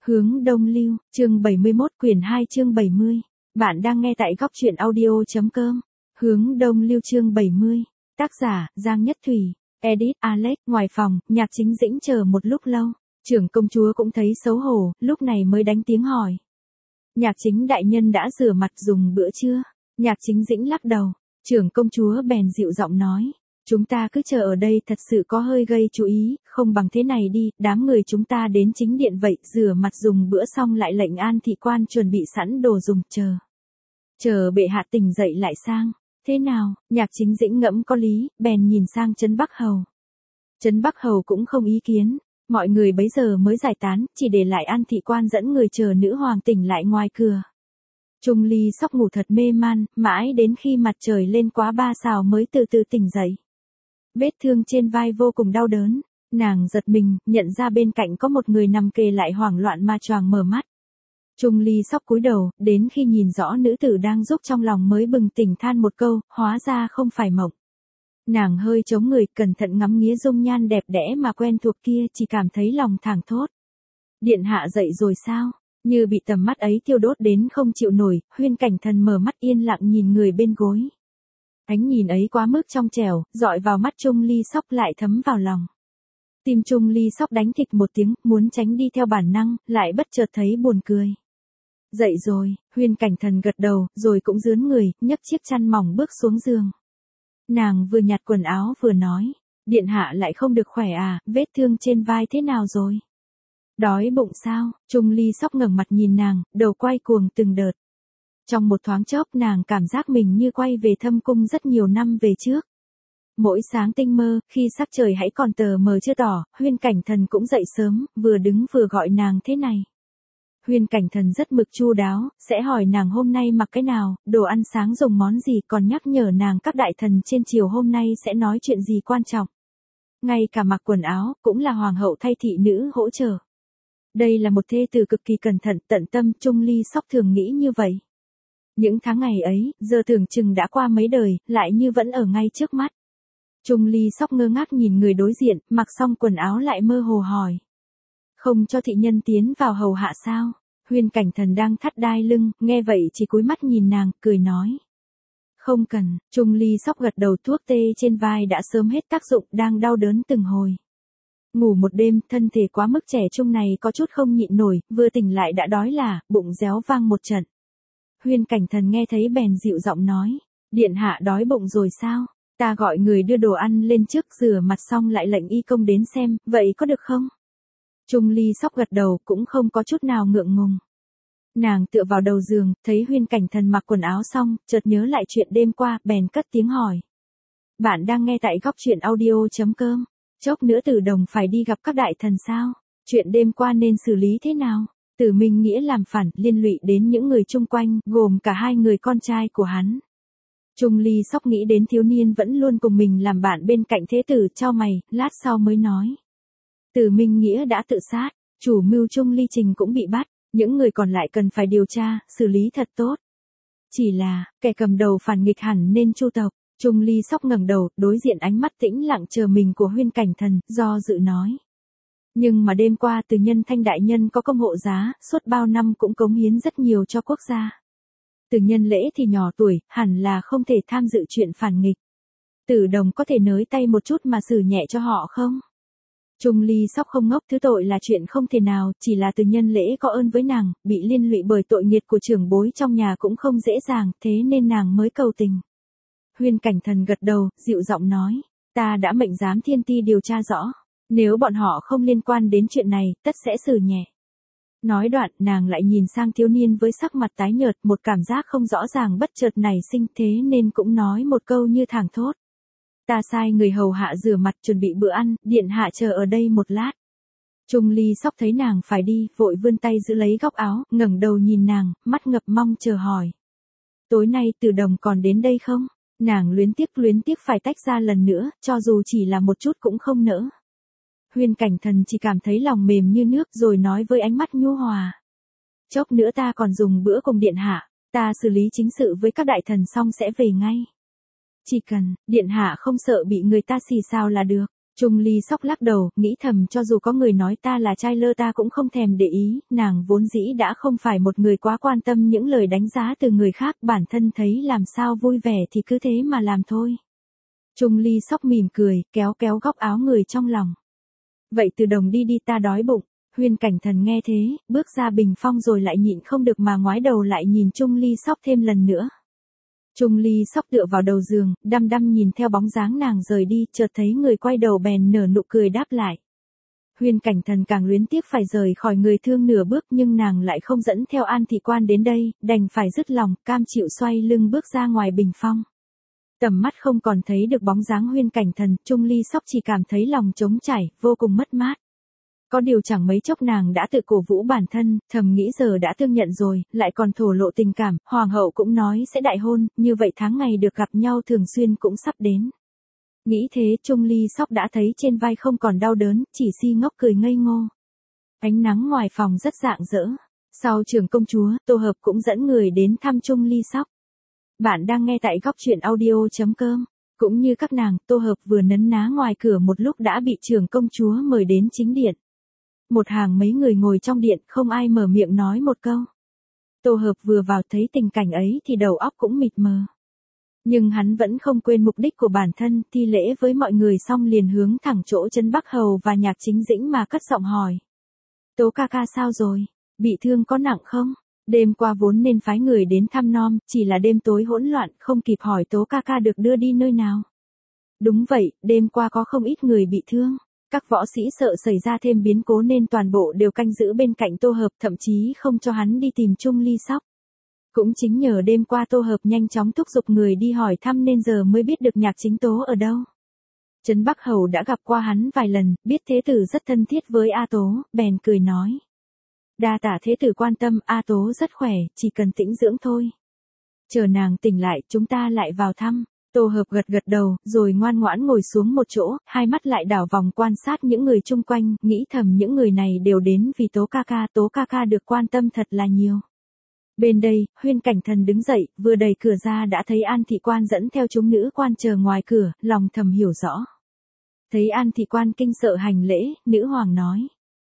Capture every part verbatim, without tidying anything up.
Hướng Đông Lưu, chương bảy mươi mốt quyển hai chương bảy mươi. Bạn đang nghe tại góc truyện audio.com. Hướng Đông Lưu chương bảy mươi. Tác giả, Giang Nhất Thủy. Edit, Alex. Ngoài phòng, Nhạc Chính Dĩnh chờ một lúc lâu. Trưởng công chúa cũng thấy xấu hổ, lúc này mới đánh tiếng hỏi. Nhạc Chính đại nhân đã rửa mặt dùng bữa chưa? Nhạc Chính Dĩnh lắc đầu. Trưởng công chúa bèn dịu giọng nói. Chúng ta cứ chờ ở đây thật sự có hơi gây chú ý, không bằng thế này đi, đám người chúng ta đến chính điện vậy, rửa mặt dùng bữa xong lại lệnh An thị quan chuẩn bị sẵn đồ dùng, chờ. Chờ bệ hạ tỉnh dậy lại sang. Thế nào? Nhạc Chính Dĩnh ngẫm có lý, bèn nhìn sang Trấn Bắc Hầu. Trấn Bắc Hầu cũng không ý kiến, mọi người bấy giờ mới giải tán, chỉ để lại An thị quan dẫn người chờ nữ hoàng tỉnh lại ngoài cửa. Trung Ly Sóc ngủ thật mê man, mãi đến khi mặt trời lên quá ba sào mới từ từ tỉnh dậy. Vết thương trên vai vô cùng đau đớn, nàng giật mình, nhận ra bên cạnh có một người nằm kề lại, hoảng loạn mà choàng mở mắt. Trung Ly Sóc cúi đầu, đến khi nhìn rõ nữ tử đang giúp trong lòng mới bừng tỉnh than một câu, hóa ra không phải mộng. Nàng hơi chống người, cẩn thận ngắm nghía dung nhan đẹp đẽ mà quen thuộc kia, chỉ cảm thấy lòng thảng thốt. Điện hạ dậy rồi sao? Như bị tầm mắt ấy thiêu đốt đến không chịu nổi, Huyên Cảnh Thần mở mắt yên lặng nhìn người bên gối. Ánh nhìn ấy quá mức trong trẻo, dọi vào mắt Trung Ly Sóc lại thấm vào lòng. Tim Trung Ly Sóc đánh thịch một tiếng, muốn tránh đi theo bản năng, lại bất chợt thấy buồn cười. Dậy rồi, Huyên Cảnh Thần gật đầu, rồi cũng rướn người, nhấc chiếc chăn mỏng bước xuống giường. Nàng vừa nhặt quần áo vừa nói, điện hạ lại không được khỏe à, vết thương trên vai thế nào rồi? Đói bụng sao? Trung Ly Sóc ngẩng mặt nhìn nàng, đầu quay cuồng từng đợt. Trong một thoáng chốc nàng cảm giác mình như quay về thâm cung rất nhiều năm về trước. Mỗi sáng tinh mơ, khi sắc trời hãy còn tờ mờ chưa tỏ, Huyên Cảnh Thần cũng dậy sớm, vừa đứng vừa gọi nàng thế này. Huyên Cảnh Thần rất mực chu đáo, sẽ hỏi nàng hôm nay mặc cái nào, đồ ăn sáng dùng món gì, còn nhắc nhở nàng các đại thần trên triều hôm nay sẽ nói chuyện gì quan trọng. Ngay cả mặc quần áo, cũng là hoàng hậu thay thị nữ hỗ trợ. Đây là một thê tử cực kỳ cẩn thận, tận tâm, Trung Ly Sóc thường nghĩ như vậy. Những tháng ngày ấy, giờ tưởng chừng đã qua mấy đời, lại như vẫn ở ngay trước mắt. Trung Ly Sóc ngơ ngác nhìn người đối diện, mặc xong quần áo lại mơ hồ hỏi. Không cho thị nhân tiến vào hầu hạ sao? Huyên Cảnh Thần đang thắt đai lưng, nghe vậy chỉ cúi mắt nhìn nàng, cười nói. Không cần, Trung Ly Sóc gật đầu, thuốc tê trên vai đã sớm hết tác dụng, đang đau đớn từng hồi. Ngủ một đêm, thân thể quá mức trẻ trung này có chút không nhịn nổi, vừa tỉnh lại đã đói là, bụng réo vang một trận. Huyên Cảnh Thần nghe thấy bèn dịu giọng nói, điện hạ đói bụng rồi sao? Ta gọi người đưa đồ ăn lên trước, rửa mặt xong lại lệnh y công đến xem, vậy có được không? Trung Ly Sóc gật đầu, cũng không có chút nào ngượng ngùng. Nàng tựa vào đầu giường, thấy Huyên Cảnh Thần mặc quần áo xong, chợt nhớ lại chuyện đêm qua, bèn cất tiếng hỏi. Bạn đang nghe tại góc truyện audio.com. Chốc nữa Tử Đồng phải đi gặp các đại thần sao? Chuyện đêm qua nên xử lý thế nào? Tử Minh Nghĩa làm phản, liên lụy đến những người chung quanh, gồm cả hai người con trai của hắn. Trung Ly Sóc nghĩ đến thiếu niên vẫn luôn cùng mình làm bạn bên cạnh thế tử, chau mày, lát sau mới nói. Tử Minh Nghĩa đã tự sát, chủ mưu Trung Ly Trình cũng bị bắt, những người còn lại cần phải điều tra, xử lý thật tốt. Chỉ là, kẻ cầm đầu phản nghịch hẳn nên chu tộc. Trung Ly Sóc ngẩng đầu, đối diện ánh mắt tĩnh lặng chờ mình của Huyên Cảnh Thần, do dự nói. Nhưng mà đêm qua Từ Nhân Thanh đại nhân có công hộ giá, suốt bao năm cũng cống hiến rất nhiều cho quốc gia. Từ Nhân Lễ thì nhỏ tuổi, hẳn là không thể tham dự chuyện phản nghịch. Tử Đồng có thể nới tay một chút mà xử nhẹ cho họ không? Trung Ly Sóc không ngốc, thứ tội là chuyện không thể nào, chỉ là Từ Nhân Lễ có ơn với nàng, bị liên lụy bởi tội nghiệt của trưởng bối trong nhà cũng không dễ dàng, thế nên nàng mới cầu tình. Huyên Cảnh Thần gật đầu, dịu giọng nói, ta đã mệnh giám thiên ti điều tra rõ, nếu bọn họ không liên quan đến chuyện này, tất sẽ xử nhẹ. Nói đoạn, nàng lại nhìn sang thiếu niên với sắc mặt tái nhợt, một cảm giác không rõ ràng bất chợt nảy sinh, thế nên cũng nói một câu như thảng thốt. Ta sai người hầu hạ rửa mặt chuẩn bị bữa ăn, điện hạ chờ ở đây một lát. Trung Ly Sóc thấy nàng phải đi, vội vươn tay giữ lấy góc áo, ngẩng đầu nhìn nàng, mắt ngập mong chờ hỏi. Tối nay Tử Đồng còn đến đây không? Nàng luyến tiếc luyến tiếc phải tách ra lần nữa, cho dù chỉ là một chút cũng không nỡ. Huyên Cảnh Thần chỉ cảm thấy lòng mềm như nước rồi nói với ánh mắt nhu hòa. Chốc nữa ta còn dùng bữa cùng điện hạ, ta xử lý chính sự với các đại thần xong sẽ về ngay. Chỉ cần, điện hạ không sợ bị người ta xì xào là được. Trung Ly Sóc lắc đầu, nghĩ thầm cho dù có người nói ta là trai lơ ta cũng không thèm để ý, nàng vốn dĩ đã không phải một người quá quan tâm những lời đánh giá từ người khác, bản thân thấy làm sao vui vẻ thì cứ thế mà làm thôi. Trung Ly Sóc mỉm cười, kéo kéo góc áo người trong lòng. Vậy Từ Đồng đi đi, ta đói bụng. Huyên Cảnh Thần nghe thế, bước ra bình phong rồi lại nhịn không được mà ngoái đầu lại nhìn Trung Ly Sóc thêm lần nữa. Trung Ly Sóc tựa vào đầu giường, đăm đăm nhìn theo bóng dáng nàng rời đi, chợt thấy người quay đầu bèn nở nụ cười đáp lại. Huyên Cảnh Thần càng luyến tiếc phải rời khỏi người thương nửa bước, nhưng nàng lại không dẫn theo An Thị Quan đến đây, đành phải dứt lòng, cam chịu xoay lưng bước ra ngoài bình phong. Tầm mắt không còn thấy được bóng dáng Huyên Cảnh Thần, Trung Ly Sóc chỉ cảm thấy lòng trống trải, vô cùng mất mát. Có điều chẳng mấy chốc nàng đã tự cổ vũ bản thân, thầm nghĩ giờ đã thương nhận rồi, lại còn thổ lộ tình cảm, hoàng hậu cũng nói sẽ đại hôn, như vậy tháng ngày được gặp nhau thường xuyên cũng sắp đến. Nghĩ thế Trung Ly Sóc đã thấy trên vai không còn đau đớn, chỉ si ngốc cười ngây ngô. Ánh nắng ngoài phòng rất rạng rỡ. Sau trưởng công chúa, Tô Hợp cũng dẫn người đến thăm Trung Ly Sóc. Bạn đang nghe tại góc truyện audio chấm com. Cũng như các nàng, Tô Hợp vừa nấn ná ngoài cửa một lúc đã bị trưởng công chúa mời đến chính điện. Một hàng mấy người ngồi trong điện, không ai mở miệng nói một câu. Tô Hợp vừa vào thấy tình cảnh ấy thì đầu óc cũng mịt mờ. Nhưng hắn vẫn không quên mục đích của bản thân, thi lễ với mọi người xong liền hướng thẳng chỗ Trấn Bắc Hầu và Nhạc Chính Dĩnh mà cất giọng hỏi. Tố ca ca sao rồi? Bị thương có nặng không? Đêm qua vốn nên phái người đến thăm nom, chỉ là đêm tối hỗn loạn, không kịp hỏi Tố ca ca được đưa đi nơi nào. Đúng vậy, đêm qua có không ít người bị thương. Các võ sĩ sợ xảy ra thêm biến cố nên toàn bộ đều canh giữ bên cạnh Tô Hợp, thậm chí không cho hắn đi tìm Trung Ly Sóc. Cũng chính nhờ đêm qua Tô Hợp nhanh chóng thúc giục người đi hỏi thăm nên giờ mới biết được Nhạc Chính Tố ở đâu. Trấn Bắc Hầu đã gặp qua hắn vài lần, biết thế tử rất thân thiết với A Tố, bèn cười nói. Đa tả thế tử quan tâm, A Tố rất khỏe, chỉ cần tĩnh dưỡng thôi. Chờ nàng tỉnh lại, chúng ta lại vào thăm. Tô Hợp gật gật đầu, rồi ngoan ngoãn ngồi xuống một chỗ, hai mắt lại đảo vòng quan sát những người chung quanh, nghĩ thầm những người này đều đến vì Tố ca ca, Tố ca ca được quan tâm thật là nhiều. Bên đây, Huyên Cảnh Thần đứng dậy, vừa đẩy cửa ra đã thấy An Thị Quan dẫn theo chúng nữ quan chờ ngoài cửa, lòng thầm hiểu rõ. Thấy An Thị Quan kinh sợ hành lễ, nữ hoàng nói.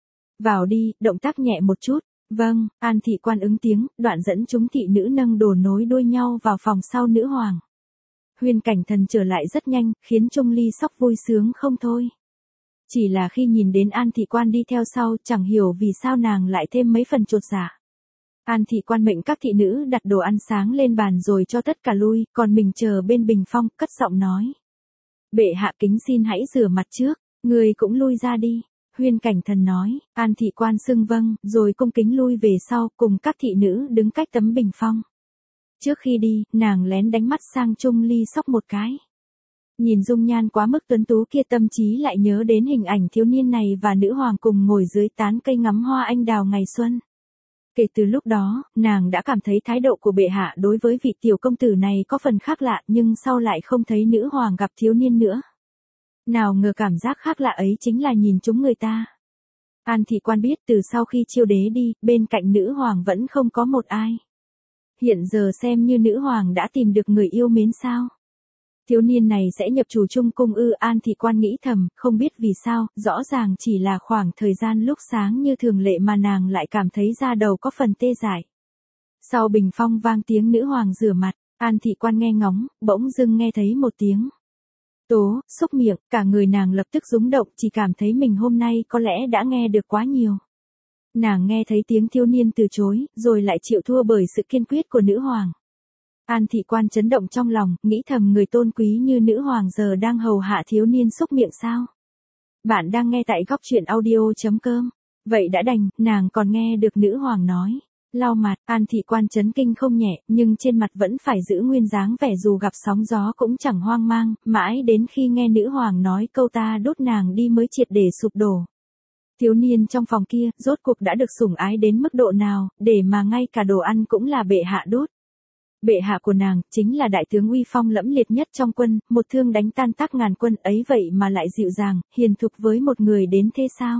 Vào đi, động tác nhẹ một chút. Vâng, An Thị Quan ứng tiếng, đoạn dẫn chúng thị nữ nâng đồ nối đuôi nhau vào phòng sau nữ hoàng. Huyên Cảnh Thần trở lại rất nhanh, khiến Trung Ly Sóc vui sướng không thôi. Chỉ là khi nhìn đến An Thị Quan đi theo sau, chẳng hiểu vì sao nàng lại thêm mấy phần chột dạ. An Thị Quan mệnh các thị nữ đặt đồ ăn sáng lên bàn rồi cho tất cả lui, còn mình chờ bên bình phong, cất giọng nói. Bệ hạ kính xin hãy rửa mặt trước, người cũng lui ra đi. Huyên Cảnh Thần nói, An Thị Quan xưng vâng, rồi cung kính lui về sau, cùng các thị nữ đứng cách tấm bình phong. Trước khi đi, nàng lén đánh mắt sang Trung Ly Sóc một cái. Nhìn dung nhan quá mức tuấn tú kia tâm trí lại nhớ đến hình ảnh thiếu niên này và nữ hoàng cùng ngồi dưới tán cây ngắm hoa anh đào ngày xuân. Kể từ lúc đó, nàng đã cảm thấy thái độ của bệ hạ đối với vị tiểu công tử này có phần khác lạ, nhưng sau lại không thấy nữ hoàng gặp thiếu niên nữa. Nào ngờ cảm giác khác lạ ấy chính là nhìn chúng người ta. An Thị Quan biết từ sau khi Chiêu Đế đi, bên cạnh nữ hoàng vẫn không có một ai. Hiện giờ xem như nữ hoàng đã tìm được người yêu mến sao. Thiếu niên này sẽ nhập chủ trung cung ư? An Thị Quan nghĩ thầm, không biết vì sao, rõ ràng chỉ là khoảng thời gian lúc sáng như thường lệ mà nàng lại cảm thấy da đầu có phần tê dại. Sau bình phong vang tiếng nữ hoàng rửa mặt, An Thị Quan nghe ngóng, bỗng dưng nghe thấy một tiếng. Tố, xúc miệng, cả người nàng lập tức rúng động, chỉ cảm thấy mình hôm nay có lẽ đã nghe được quá nhiều. Nàng nghe thấy tiếng thiếu niên từ chối, rồi lại chịu thua bởi sự kiên quyết của nữ hoàng. An Thị Quan chấn động trong lòng, nghĩ thầm người tôn quý như nữ hoàng giờ đang hầu hạ thiếu niên xúc miệng sao. Bạn đang nghe tại góc truyện audio chấm com. Vậy đã đành, nàng còn nghe được nữ hoàng nói. Lau mặt, An Thị Quan chấn kinh không nhẹ, nhưng trên mặt vẫn phải giữ nguyên dáng vẻ dù gặp sóng gió cũng chẳng hoang mang, mãi đến khi nghe nữ hoàng nói câu ta đốt nàng đi mới triệt để sụp đổ. Thiếu niên trong phòng kia, rốt cuộc đã được sủng ái đến mức độ nào, để mà ngay cả đồ ăn cũng là bệ hạ đốt. Bệ hạ của nàng, chính là đại tướng uy phong lẫm liệt nhất trong quân, một thương đánh tan tác ngàn quân ấy vậy mà lại dịu dàng, hiền thục với một người đến thế sao?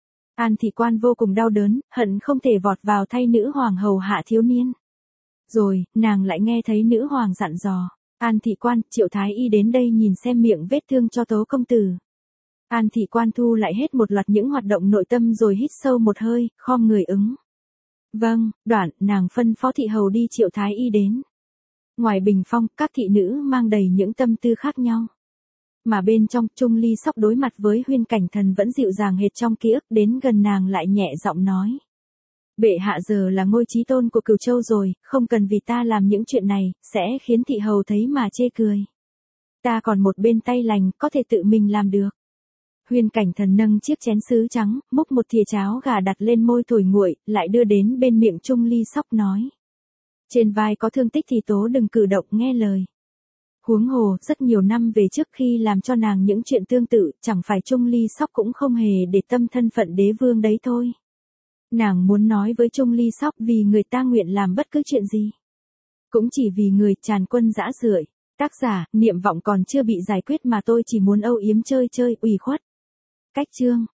An Thị Quan vô cùng đau đớn, hận không thể vọt vào thay nữ hoàng hầu hạ thiếu niên. Rồi, nàng lại nghe thấy nữ hoàng dặn dò. An Thị Quan, triệu thái y đến đây nhìn xem miệng vết thương cho Tố công tử. An Thị Quan thu lại hết một loạt những hoạt động nội tâm rồi hít sâu một hơi, khom người ứng. Vâng, đoạn, nàng phân phó thị hầu đi triệu thái y đến. Ngoài bình phong, các thị nữ mang đầy những tâm tư khác nhau. Mà bên trong, Trung Ly Sóc đối mặt với Huyên Cảnh Thần vẫn dịu dàng hệt trong ký ức, đến gần nàng lại nhẹ giọng nói. Bệ hạ giờ là ngôi chí tôn của Cửu Châu rồi, không cần vì ta làm những chuyện này, sẽ khiến thị hầu thấy mà chê cười. Ta còn một bên tay lành, có thể tự mình làm được. Huyên Cảnh Thần nâng chiếc chén sứ trắng, múc một thìa cháo gà đặt lên môi thổi nguội, lại đưa đến bên miệng Trung Ly Sóc nói. Trên vai có thương tích thì tố đừng cử động nghe lời. Huống hồ, rất nhiều năm về trước khi làm cho nàng những chuyện tương tự, chẳng phải Trung Ly Sóc cũng không hề để tâm thân phận đế vương đấy thôi. Nàng muốn nói với Trung Ly Sóc vì người ta nguyện làm bất cứ chuyện gì. Cũng chỉ vì người tràn quân dã rưởi. Tác giả, Niệm Vọng còn chưa bị giải quyết mà tôi chỉ muốn âu yếm chơi chơi, ủy khuất. Cách chương.